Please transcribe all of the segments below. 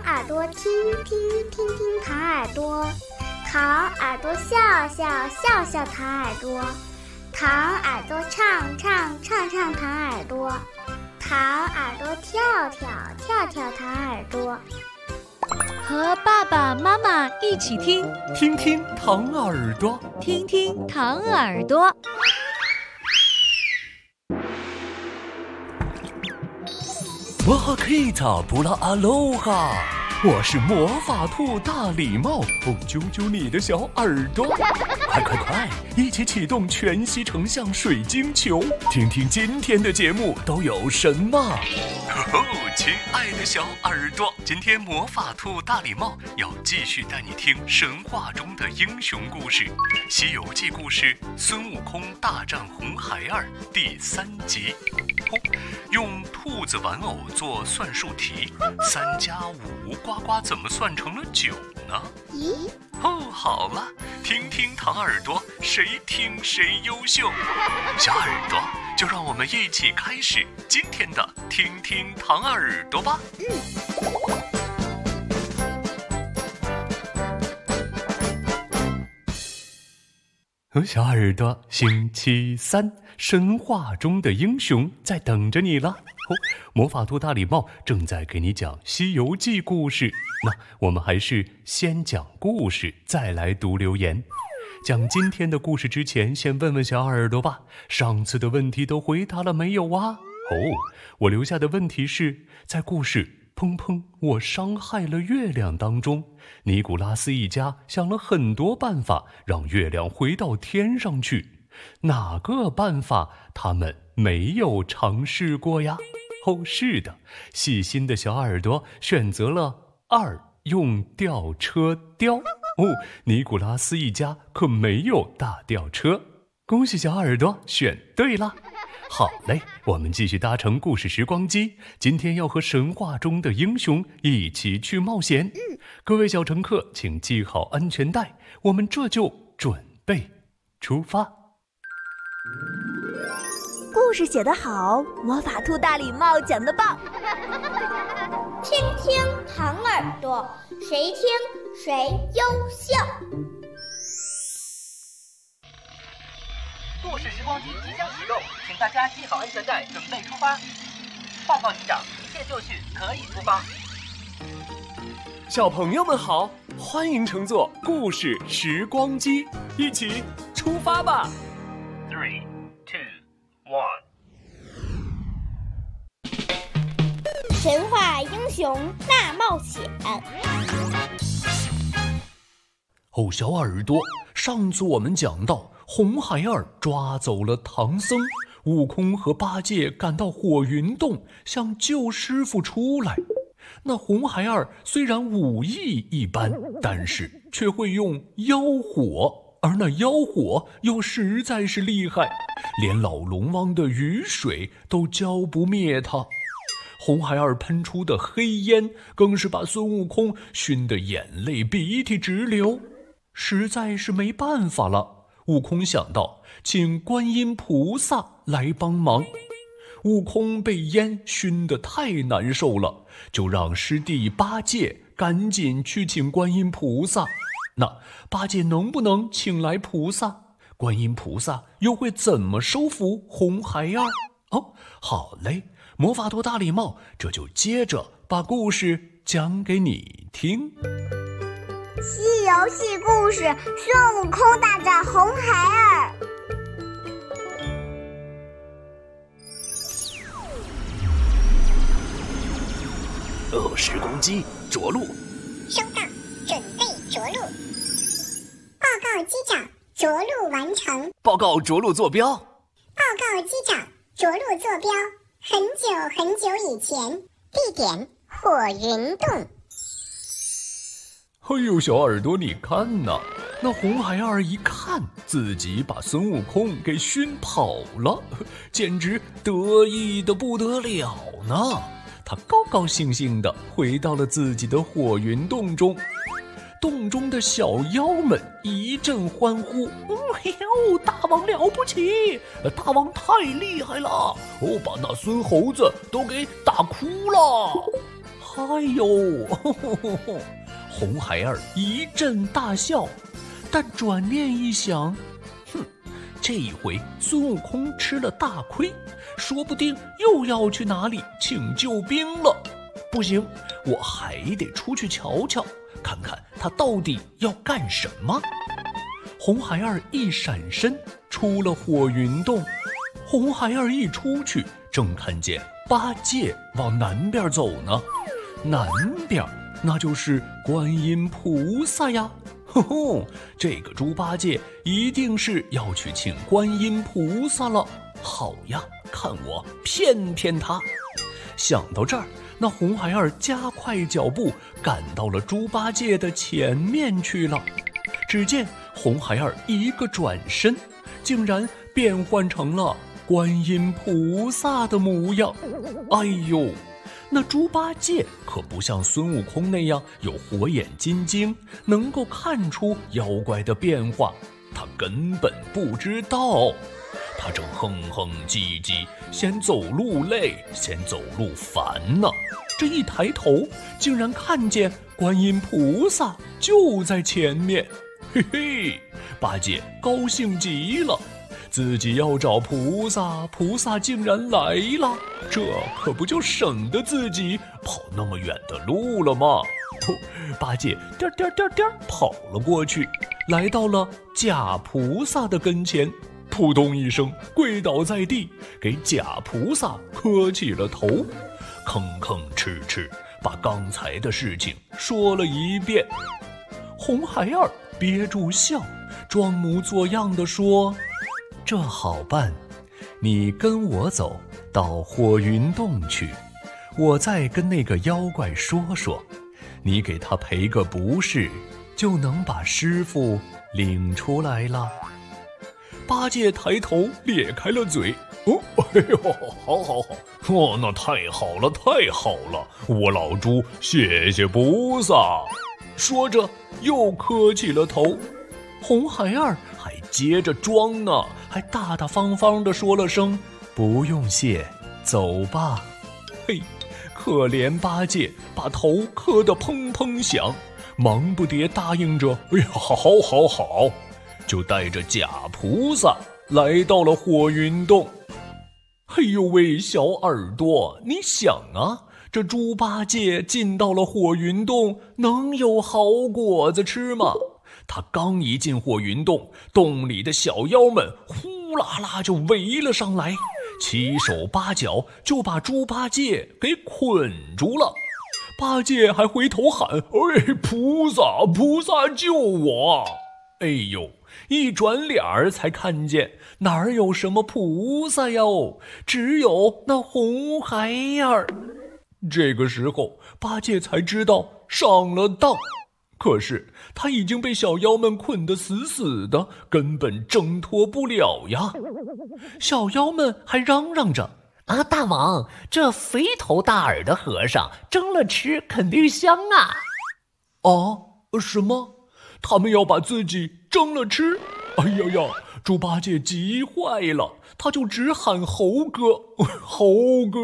耳朵听听听听糖耳朵，糖耳朵笑笑笑笑糖耳朵，糖耳朵唱唱唱唱糖耳朵，糖耳朵跳跳跳跳糖耳朵。 和爸爸妈妈一起听， 听听糖耳朵， 听听糖耳朵。 哇哈克塔布拉阿罗哈，我是魔法兔大礼帽，揪揪你的小耳朵，快快快，一起启动全息成像水晶球，听听今天的节目都有什么。亲爱的小耳朵，今天魔法兔大礼帽要继续带你听神话中的英雄故事，《西游记》故事孙悟空大战红孩儿第3集。用兔子玩偶做算术题，3+5呱呱怎么算成了9呢？ 咦？ 好了，听听糖耳朵，谁听谁优秀。小耳朵，就让我们一起开始今天的听听糖耳朵吧。小耳朵，星期3，神话中的英雄在等着你了。魔法兔大礼帽正在给你讲《西游记》故事。那我们还是先讲故事，再来读留言。讲今天的故事之前，先问问小耳朵吧，上次的问题都回答了没有啊？我留下的问题是，在故事砰砰我伤害了月亮当中，尼古拉斯一家想了很多办法让月亮回到天上去，哪个办法他们没有尝试过呀？是的，细心的小耳朵选择了2，用吊车雕。尼古拉斯一家可没有大吊车，恭喜小耳朵选对了。好嘞，我们继续搭乘故事时光机，今天要和神话中的英雄一起去冒险。各位小乘客请系好安全带，我们这就准备出发。 故事写得好，魔法兔大礼帽讲得棒。 听听糖耳朵，谁听谁优秀。 故事时光机即将启动，请大家系好安全带，准备出发。报告机长，一切就绪，可以出发。 小朋友们好，欢迎乘坐故事时光机，一起出发吧。 3、2、1。 神话英雄大冒险。 小耳朵，上次我们讲到红孩儿抓走了唐僧，悟空和八戒赶到火云洞想救师傅出来。那红孩儿虽然武艺一般，但是却会用妖火，而那妖火又实在是厉害，连老龙王的雨水都浇不灭他。红孩儿喷出的黑烟更是把孙悟空熏得眼泪鼻涕直流，实在是没办法了。悟空想到请观音菩萨来帮忙，悟空被烟熏得太难受了，就让师弟八戒赶紧去请观音菩萨。那八戒能不能请来菩萨？观音菩萨又会怎么收服红孩儿？好嘞，魔法兔大礼帽这就接着把故事讲给你听。 西游记故事，孙悟空大战红孩儿。 时光机着陆。 收到，准备着陆。报告机长，着陆完成。 报告着陆坐标。 报告机长，着陆坐标很久很久以前，地点火云洞。 小耳朵，你看呐，那红孩儿一看自己把孙悟空给熏跑了，简直得意得不得了呢。他高高兴兴地回到了自己的火云洞中，洞中的小妖们一阵欢呼：大王了不起，大王太厉害了，把那孙猴子都给打哭了。 哎呦，红孩儿一阵大笑，但转念一想，这一回孙悟空吃了大亏，说不定又要去哪里请救兵了。不行，我还得出去瞧瞧，看看他到底要干什么。红孩儿一闪身出了火云洞，红孩儿一出去，正看见八戒往南边走呢。南边那就是观音菩萨呀。这个猪八戒一定是要去请观音菩萨了。好呀，看我骗骗他。想到这儿，那红孩儿加快脚步赶到了猪八戒的前面去了。只见红孩儿一个转身，竟然变换成了观音菩萨的模样。哎呦，那猪八戒可不像孙悟空那样有火眼金睛，能够看出妖怪的变化，他根本不知道。他正哼哼唧唧，嫌走路累，嫌走路烦呢。这一抬头，竟然看见观音菩萨就在前面。嘿嘿，八戒高兴极了，自己要找菩萨，菩萨竟然来了，这可不就省得自己跑那么远的路了吗？八戒颠颠颠颠跑了过去，来到了假菩萨的跟前，扑通一声跪倒在地，给假菩萨磕起了头，吭吭哧哧把刚才的事情说了一遍。红孩儿憋住笑，装模作样地说：这好办，你跟我走到火云洞去，我再跟那个妖怪说说，你给他赔个不是，就能把师傅领出来了。八戒抬头咧开了嘴，哎呦，好，那太好了，太好了，我老猪谢谢菩萨。说着又磕起了头。红孩儿还接着装呢，还大大方方地说了声不用谢，走吧。嘿，可怜八戒把头磕得砰砰响，忙不迭答应着，哎呀，好，就带着假菩萨来到了火云洞。嘿呦喂，小耳朵，你想啊，这猪八戒进到了火云洞，能有好果子吃吗？他刚一进火云洞，洞里的小妖们呼啦啦就围了上来，七手八脚就把猪八戒给捆住了。八戒还回头喊：哎，菩萨救我！哎呦，一转脸儿才看见哪儿有什么菩萨哟，只有那红孩儿。这个时候八戒才知道上了当，可是他已经被小妖们捆得死死的，根本挣脱不了呀。小妖们还嚷嚷着：啊，大王，这肥头大耳的和尚蒸了吃肯定香啊！什么？他们要把自己蒸了吃？哎呀，猪八戒急坏了，他就直喊猴哥，猴哥，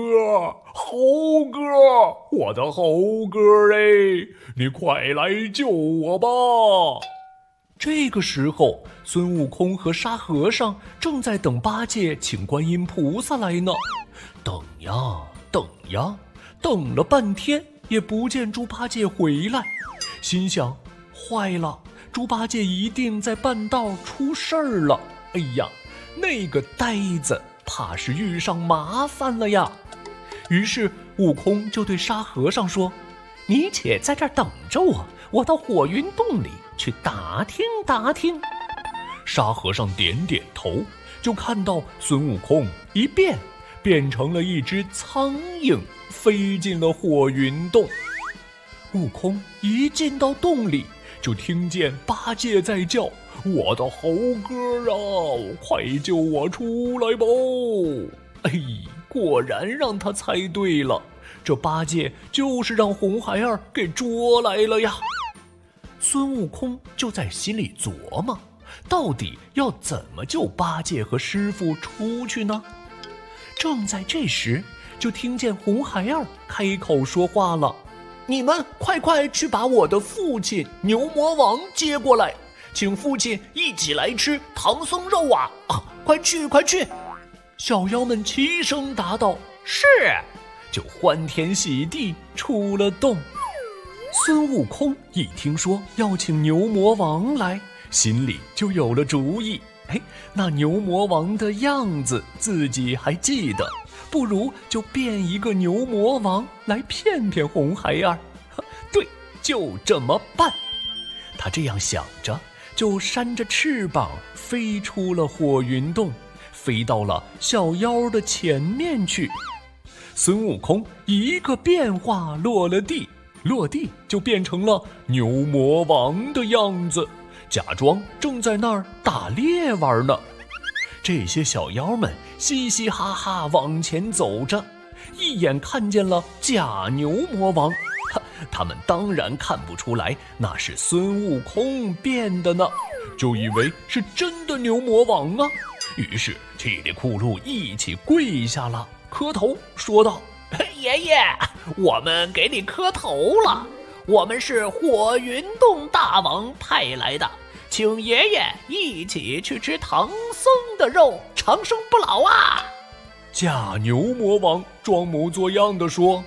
我的猴哥哎，你快来救我吧！这个时候，孙悟空和沙和尚正在等八戒请观音菩萨来呢。等呀，等了半天也不见猪八戒回来，心想：坏了，猪八戒一定在半道出事儿了。哎呀，那个呆子怕是遇上麻烦了呀。于是悟空就对沙和尚说：你且在这儿等着我，我到火云洞里去打听打听。沙和尚点点头，就看到孙悟空一变成了一只苍蝇，飞进了火云洞。悟空一进到洞里，就听见八戒在叫：我的猴哥啊，快救我出来吧！哎，果然让他猜对了，这八戒就是让红孩儿给捉来了呀。孙悟空就在心里琢磨，到底要怎么救八戒和师傅出去呢？正在这时，就听见红孩儿开口说话了： 你们快去把我的父亲牛魔王接过来，请父亲一起来吃唐僧肉啊！快去！小妖们齐声答道：“是！”就欢天喜地出了洞。孙悟空一听说要请牛魔王来，心里就有了主意。那牛魔王的样子自己还记得，不如就变一个牛魔王来骗骗红孩儿。对，就这么办。他这样想着，就扇着翅膀飞出了火云洞，飞到了小妖的前面去。孙悟空一个变化落地就变成了牛魔王的样子，假装正在那儿打猎玩呢。这些小妖们嘻嘻哈哈往前走着，一眼看见了假牛魔王，他们当然看不出来那是孙悟空变的呢，就以为是真的牛魔王啊。于是叽里咕噜一起跪下了，磕头说道：“爷爷，我们给你磕头了，我们是火云洞大王派来的，请爷爷一起去吃唐僧的肉，长生不老啊！”假牛魔王装模作样地说：“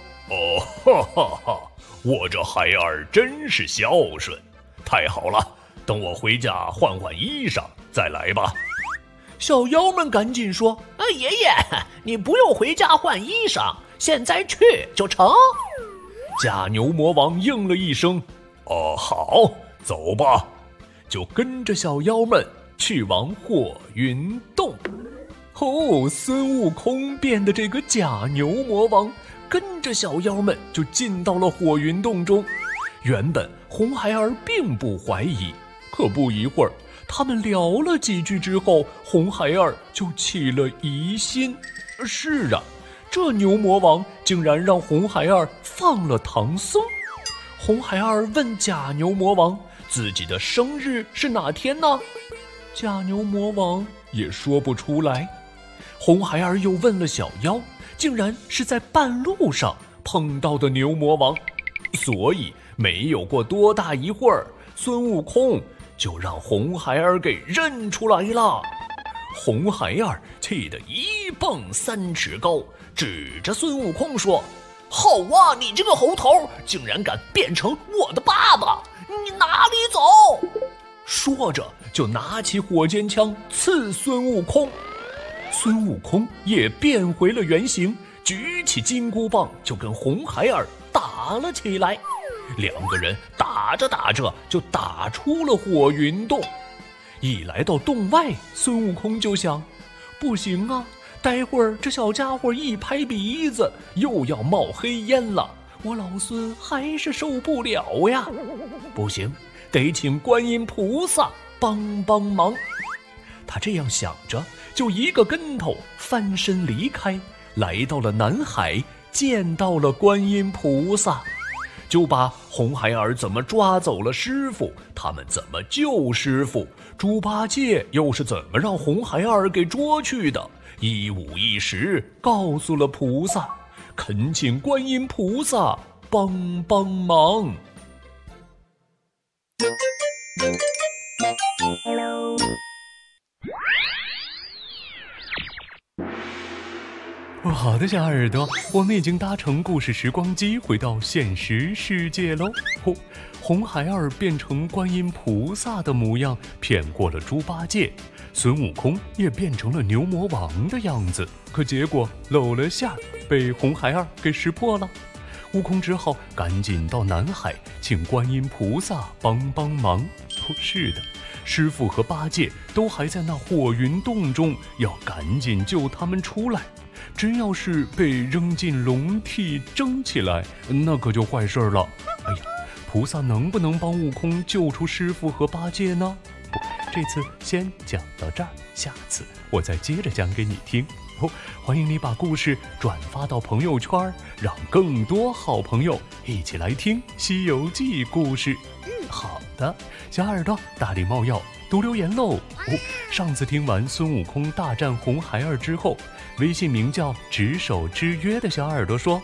我这孩儿真是孝顺，太好了，等我回家换衣裳再来吧。”小妖们赶紧说：“爷爷，你不用回家换衣裳，现在去就成。”假牛魔王应了一声：“好，走吧。”就跟着小妖们去往火云洞。孙悟空变的这个假牛魔王跟着小妖们就进到了火云洞中。原本红孩儿并不怀疑，可不一会儿他们聊了几句之后，红孩儿就起了疑心。是啊，这牛魔王竟然让红孩儿放了唐僧。红孩儿问假牛魔王自己的生日是哪天呢？假牛魔王也说不出来。红孩儿又问了小妖，竟然是在半路上碰到的牛魔王，所以没有过多大一会儿，孙悟空就让红孩儿给认出来了。红孩儿气得一蹦3尺高，指着孙悟空说：“好啊，你这个猴头，竟然敢变成我的爸爸，你哪里走？”说着就拿起火尖枪刺孙悟空。孙悟空也变回了原形，举起金箍棒就跟红孩儿打了起来。两个人打着就打出了火云洞。一来到洞外，孙悟空就想，不行啊，待会儿这小家伙一拍鼻子又要冒黑烟了，我老孙还是受不了呀。不行，得请观音菩萨帮忙。他这样想着，就一个跟头翻身离开，来到了南海，见到了观音菩萨，就把红孩儿怎么抓走了师傅，他们怎么救师傅，猪八戒又是怎么让红孩儿给捉去的，一五一十告诉了菩萨，恳请观音菩萨帮忙。 好的，小耳朵，我们已经搭乘故事时光机回到现实世界喽。红孩儿变成观音菩萨的模样，骗过了猪八戒，孙悟空也变成了牛魔王的样子，可结果露了馅儿，被红孩儿给识破了。悟空只好赶紧到南海，请观音菩萨帮忙。是的，师傅和八戒都还在那火云洞中，要赶紧救他们出来。真要是被扔进笼屉蒸起来，那可就坏事了。哎呀，菩萨能不能帮悟空救出师傅和八戒呢？这次先讲到这儿，下次我再接着讲给你听。欢迎你把故事转发到朋友圈，让更多好朋友一起来听《西游记》故事。好的，小耳朵大礼帽要读留言喽。上次听完孙悟空大战红孩儿之后，微信名叫执手之约的小耳朵说，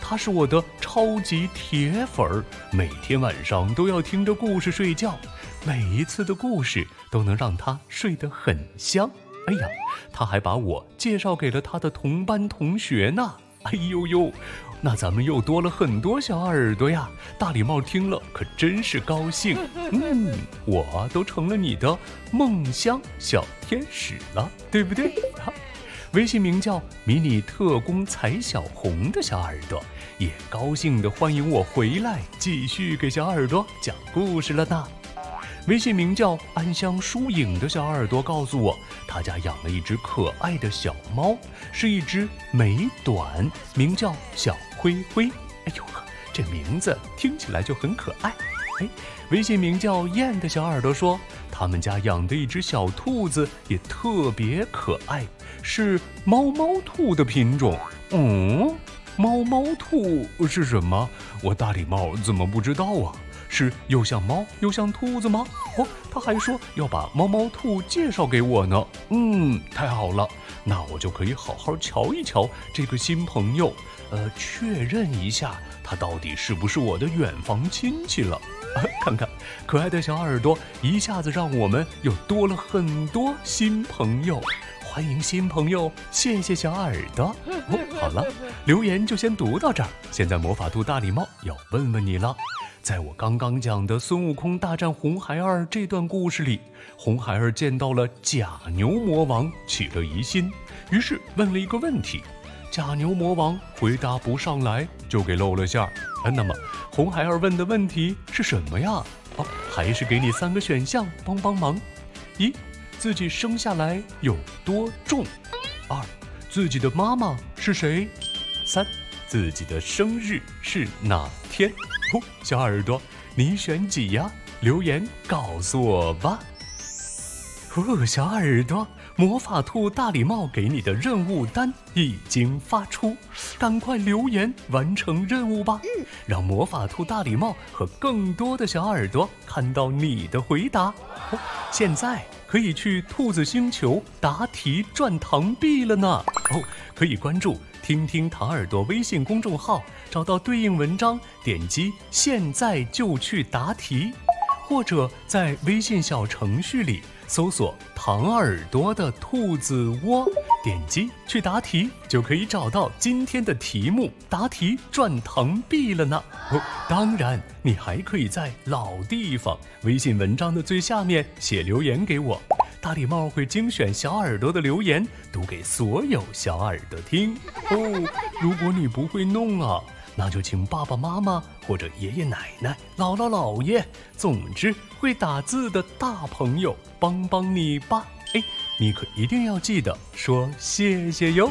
他是我的超级铁粉儿，每天晚上都要听着故事睡觉，每一次的故事都能让他睡得很香。哎呀，他还把我介绍给了他的同班同学呢。哎呦呦，那咱们又多了很多小耳朵呀！大礼帽听了可真是高兴。我都成了你的梦乡小天使了，对不对？微信名叫迷你特工彩小红的小耳朵也高兴地欢迎我回来，继续给小耳朵讲故事了呢。微信名叫安香疏影的小耳朵告诉我，他家养了一只可爱的小猫，是一只美短，名叫小灰灰。哎呦，这名字听起来就很可爱。微信名叫燕的小耳朵说，他们家养的一只小兔子也特别可爱，是猫猫兔的品种。猫猫兔是什么？我大礼帽怎么不知道啊？是又像猫又像兔子吗？他还说要把猫猫兔介绍给我呢。太好了，那我就可以好好瞧一瞧这个新朋友，确认一下他到底是不是我的远房亲戚了。看看可爱的小耳朵，一下子让我们又多了很多新朋友。欢迎新朋友，谢谢小耳朵。好了，留言就先读到这儿。现在魔法兔大礼帽要问问你了。在我刚刚讲的孙悟空大战红孩儿这段故事里，红孩儿见到了假牛魔王，起了疑心，于是问了一个问题，假牛魔王回答不上来，就给露了馅儿。那么红孩儿问的问题是什么呀？还是给你3个选项帮帮忙。1. 自己生下来有多重？2. 自己的妈妈是谁？3. 自己的生日是哪天？小耳朵，你选几呀？留言告诉我吧。小耳朵，魔法兔大礼帽给你的任务单已经发出，赶快留言完成任务吧，让魔法兔大礼帽和更多的小耳朵看到你的回答。现在可以去兔子星球答题赚糖币了呢。可以关注听听糖耳朵微信公众号，找到对应文章，点击现在就去答题，或者在微信小程序里搜索糖耳朵的兔子窝，点击去答题，就可以找到今天的题目，答题赚糖币了呢。当然你还可以在老地方微信文章的最下面写留言给我，大礼帽会精选小耳朵的留言读给所有小耳朵听。如果你不会弄啊，那就请爸爸妈妈或者爷爷奶奶、姥姥姥爷，总之会打字的大朋友帮帮你吧。你可一定要记得说谢谢哟。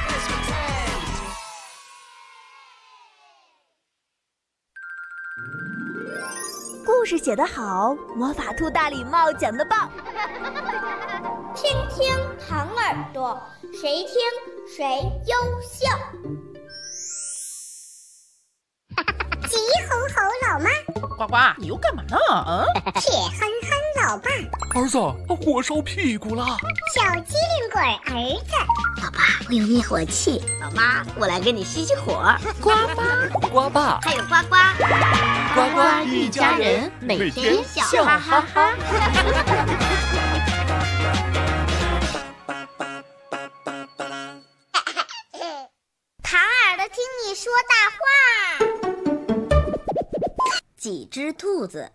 故事写得好，魔法兔大礼帽讲得棒。 听听糖耳朵，谁听谁优秀。 急吼吼老妈， 呱呱，你又干嘛呢？ 铁憨憨老爸， 儿子，火烧屁股啦！ 小机灵鬼儿子， 老爸，我有灭火器。老妈，我来给你熄熄火。 呱呱， 呱爸， 还有呱呱， 呱呱一家人，每天笑哈哈。 糖耳朵听你说大话。 几只兔子？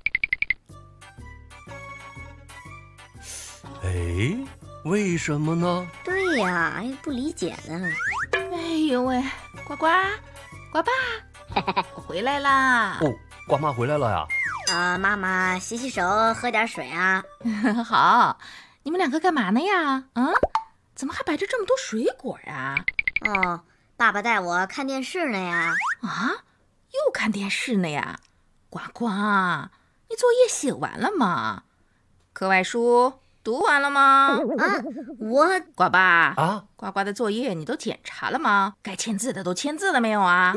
为什么呢？ 对呀，不理解呢。 哎呦喂，呱呱，呱爸，我回来啦！ 呱妈回来了呀！ 妈妈洗洗手，喝点水啊。 好，你们两个干嘛呢呀？怎么还摆着这么多水果啊？ 爸爸带我看电视呢呀。 又看电视呢呀？呱呱，你作业写完了吗？课外书读完了吗？呱爸呱呱的作业你都检查了吗？该签字的都签字了没有啊？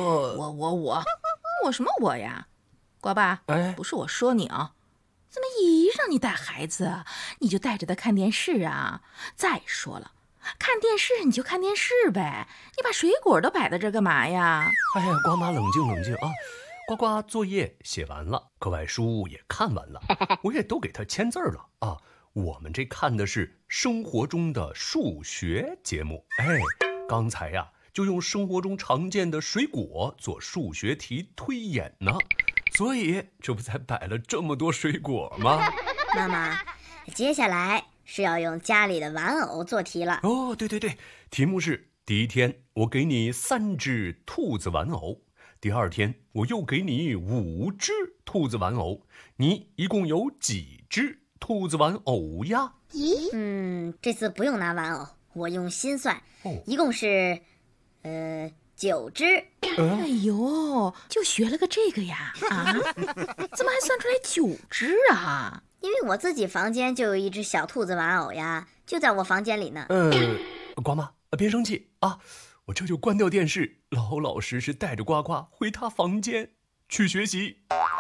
我什么我呀？呱爸，不是我说你啊，怎么一让你带孩子，你就带着他看电视啊？再说了， 看电视你就看电视呗，你把水果都摆在这干嘛呀？ 哎呀，瓜妈冷静冷静啊！呱呱作业写完了，课外书也看完了，我也都给他签字了啊。我们这看的是生活中的数学节目，刚才呀就用生活中常见的水果做数学题推演呢，所以这不才摆了这么多水果吗？ 妈妈，接下来是要用家里的玩偶做题了。 哦，对，题目是第一天我给你3只兔子玩偶，第二天我又给你5只兔子玩偶，你一共有几只兔子玩偶呀？ 这次不用拿玩偶，我用心算，一共是9只。 哎呦，就学了个这个呀？啊，怎么还算出来9只啊？ 因为我自己房间就有一只小兔子玩偶呀，就在我房间里呢。 瓜妈，别生气啊，我这就关掉电视，老老实实带着呱呱回他房间去学习。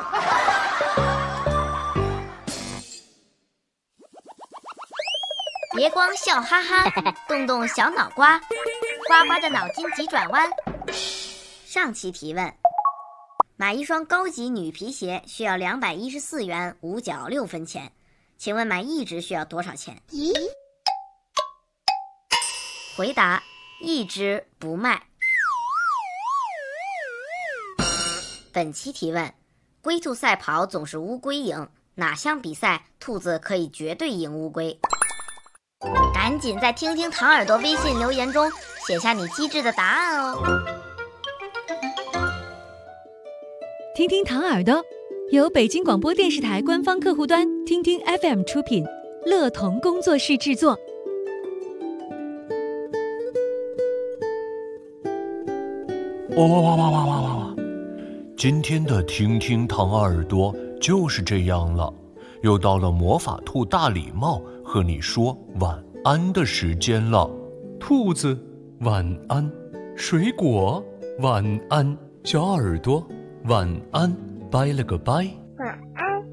别光笑哈哈，动动小脑瓜，呱呱的脑筋急转弯。 上期提问：买一双高级女皮鞋需要214元5角6分钱，请问买1只需要多少钱？回答：1只不卖。本期提问：龟兔赛跑总是乌龟赢，哪项比赛兔子可以绝对赢乌龟？赶紧在听听糖耳朵微信留言中写下你机智的答案哦。 听听糖耳朵由北京广播电视台官方客户端听听 FM 出品，乐童工作室制作。 哇！今天的听听糖耳朵就是这样了，又到了魔法兔大礼帽和你说晚安的时间了。兔子晚安，水果晚安，小耳朵晚安，拜了个拜。 晚安。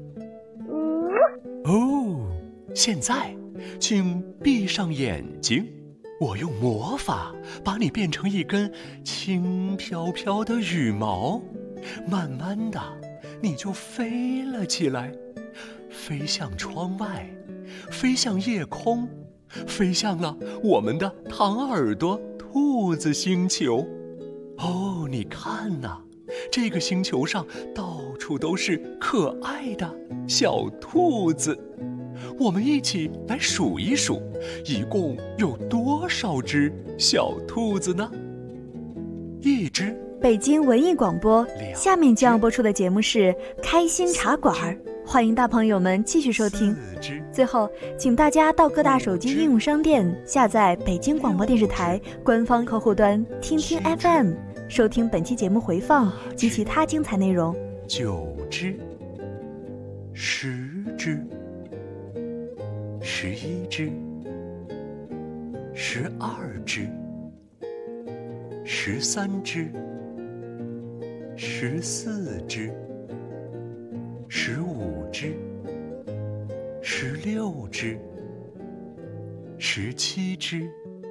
哦，现在请闭上眼睛，我用魔法把你变成一根轻飘飘的羽毛，慢慢的你就飞了起来，飞向窗外，飞向夜空，飞向了我们的糖耳朵兔子星球。哦，你看呐，这个星球上到处都是可爱的小兔子，我们一起来数一数，一共有多少只小兔子呢？1只。 北京文艺广播，下面将要播出的节目是《开心茶馆》，欢迎大朋友们继续收听。最后，请大家到各大手机应用商店下载北京广播电视台官方客户端听听 FM， 收听本期节目回放及其他精彩内容。 9只，10只，11只，12只，13只，14只，15只，16只，17只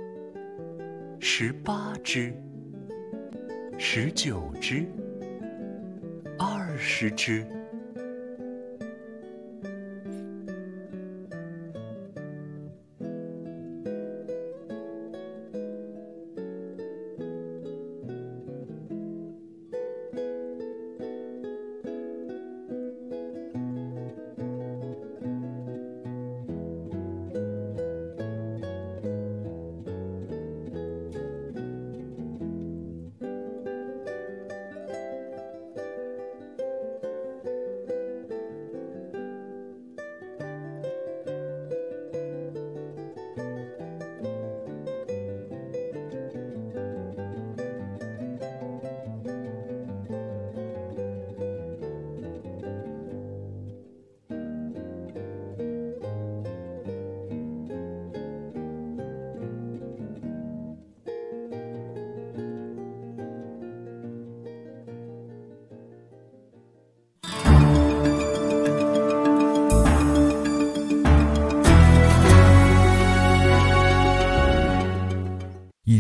，18只，19只，20只。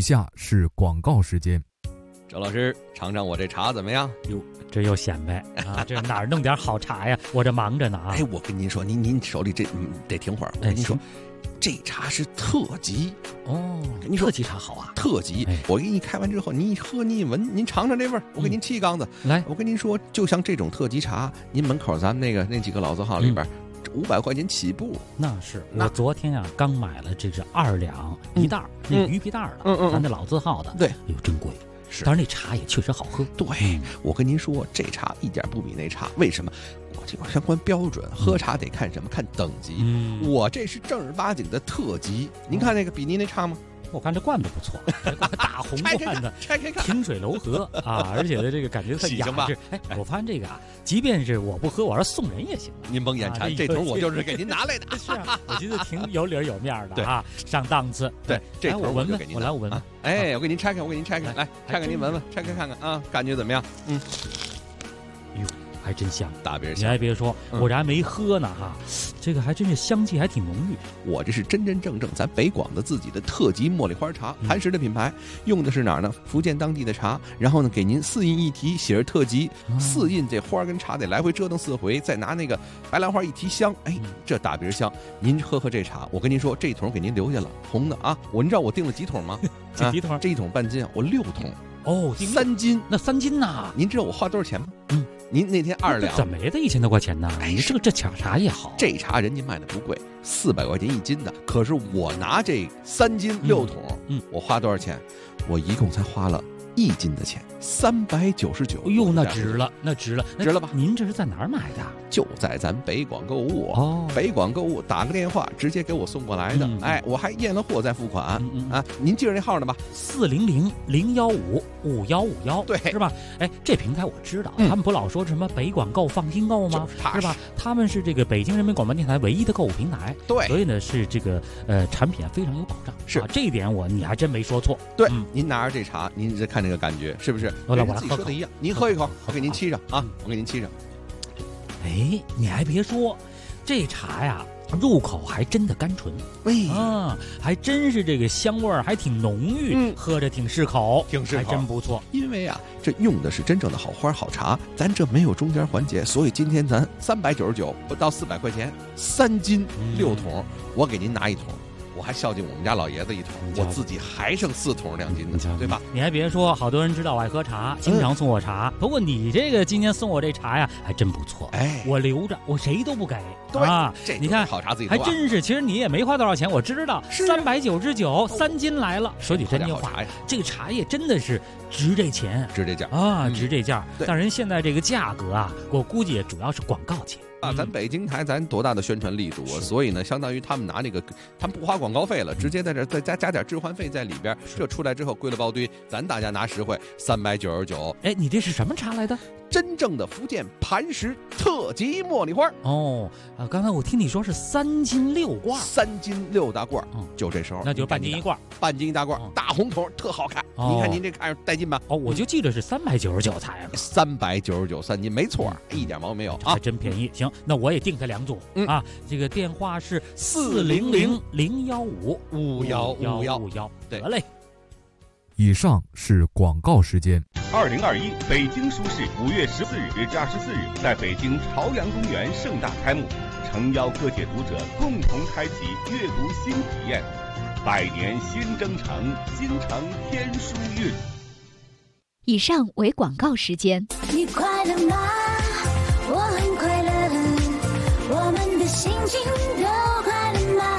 下是广告时间。 周老师，尝尝我这茶怎么样？ 哟，这又显摆啊！这哪儿弄点好茶呀？我这忙着呢啊！ 哎，我跟您说，您手里这得停会儿。我跟您说，这茶是特级哦。 跟您说， 特级茶好啊， 特级。我给你开完之后，您一喝，您一闻，您尝尝这味儿。我给您沏一缸子。 来， 我跟您说，就像这种特级茶，您门口咱们那几个老字号里边。500块钱起步， 那是我昨天啊刚买了这是2两一袋那鱼皮袋的，咱那老字号的， 对， 哎呦真贵， 是， 但是那茶也确实好喝。 对，我跟您说，这茶一点不比那茶，为什么？我这块相关标准，喝茶得看什么？看等级。我这是正儿八经的特级，您看那个比您那差吗？ 我看这罐子不错，大红罐子， 拆开看， 清水柔和啊，而且的这个感觉特雅致。哎，我发现这个啊，即便是我不喝，我要送人也行。 您甭眼馋，这桶我就是给您拿来的。 是啊，我觉得挺有理有面的啊，上档次。 对，这我闻闻，我来我闻闻。 哎，我给您拆开，来拆开您闻闻，拆开看看啊，感觉怎么样？ 哟。还真香， 大别香！ 你还别说，我这还没喝呢哈，这个还真是香气还挺浓郁。 我这是真正咱北广的自己的特级茉莉花茶，磐石的品牌，用的是哪儿呢？福建当地的茶，然后呢给您4印一提，写着特级，4印这花跟茶得来回折腾4回，再拿那个白兰花一提香，哎，这大别香！您喝这茶，我跟您说，这一桶给您留下了，红的啊！您知道我订了几桶吗？ 几桶？ 这一桶半斤，我6桶。 哦 ，3斤， 那3斤呐？ 您知道我花多少钱吗？您那天2两， 怎么也得1000多块钱呢？你这茶也好， 这茶人家卖的不贵，400块钱1斤的。可是我拿这3斤6桶，我花多少钱？我一共才花了1斤的钱，399。 哎呦，那值了，值了吧？您这是在哪儿买的？ 就在咱北广购物哦， 北广购物打个电话直接给我送过来的。哎，我还验了货再付款啊。您记着那号呢吧 ？400-015-5151，对，是吧？哎，这平台我知道，他们不老说什么北广购、放心购吗？是吧？他们是这个北京人民广播电台唯一的购物平台， 对， 所以呢是这个产品非常有保障。 是这一点你还真没说错。 对，您拿着这茶，您这看这个感觉是不是？ 我来自己说的一样，您喝一口，我给您沏上啊，我给您沏上。 哎，你还别说，这茶呀，入口还真的甘醇，还真是这个香味儿还挺浓郁，喝着挺适口，还真不错。 因为啊，这用的是真正的好花好茶，咱这没有中间环节，所以今天咱399不到400块钱，3斤6桶，我给您拿一桶。我还孝敬我们家老爷子一桶，我自己还剩4桶2斤呢，对吧？ 你还别说，好多人知道我爱喝茶，经常送我茶。不过你这个今天送我这茶呀，还真不错。哎，我留着，我谁都不给。 对啊， 你看好茶自己还真是。其实你也没花多少钱，我知道，399，3斤来了。说句真话，这个茶叶真的是值这钱， 值这价啊，值这价。但人现在这个价格啊，我估计也主要是广告钱。 咱北京台咱多大的宣传力度啊！所以呢，相当于他们拿这个，他们不花广告费了，直接在这再加点置换费在里边。这出来之后归了包堆，咱大家拿实惠，399。 哎，你这是什么茶来的？ 真正的福建磐石特级茉莉花。 哦，刚才我听你说是3斤6罐 ，3斤6大罐，就这时候， 那就半斤一罐， 半斤一大罐，大红桶特好看。您看您这看着带劲吧？ 哦，我就记得是399才 ，399 3斤，没错，一点毛病没有啊， 还真便宜。行，那我也订他2组啊。这个电话是400-015-5151， 对， 得嘞。 以上是广告时间。 2021北京书市5月14日至24日在北京朝阳公园盛大开幕，诚邀各界读者共同开启阅读新体验。100年新征程，京城天书韵。 以上为广告时间。 你快乐吗？我很快乐，我们的心情都快乐吗？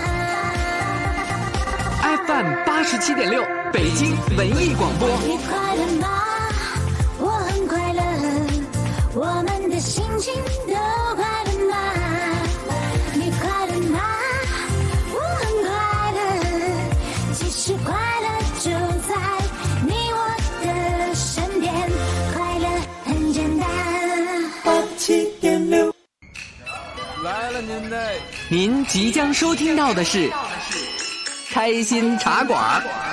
FM 87.6北京文艺广播。 你快乐吗？我很快乐，我们的心情都快乐吗？你快乐吗？我很快乐，其实快乐就在你我的身边，快乐很简单。87.6 来了您即将收听到的是开心茶馆。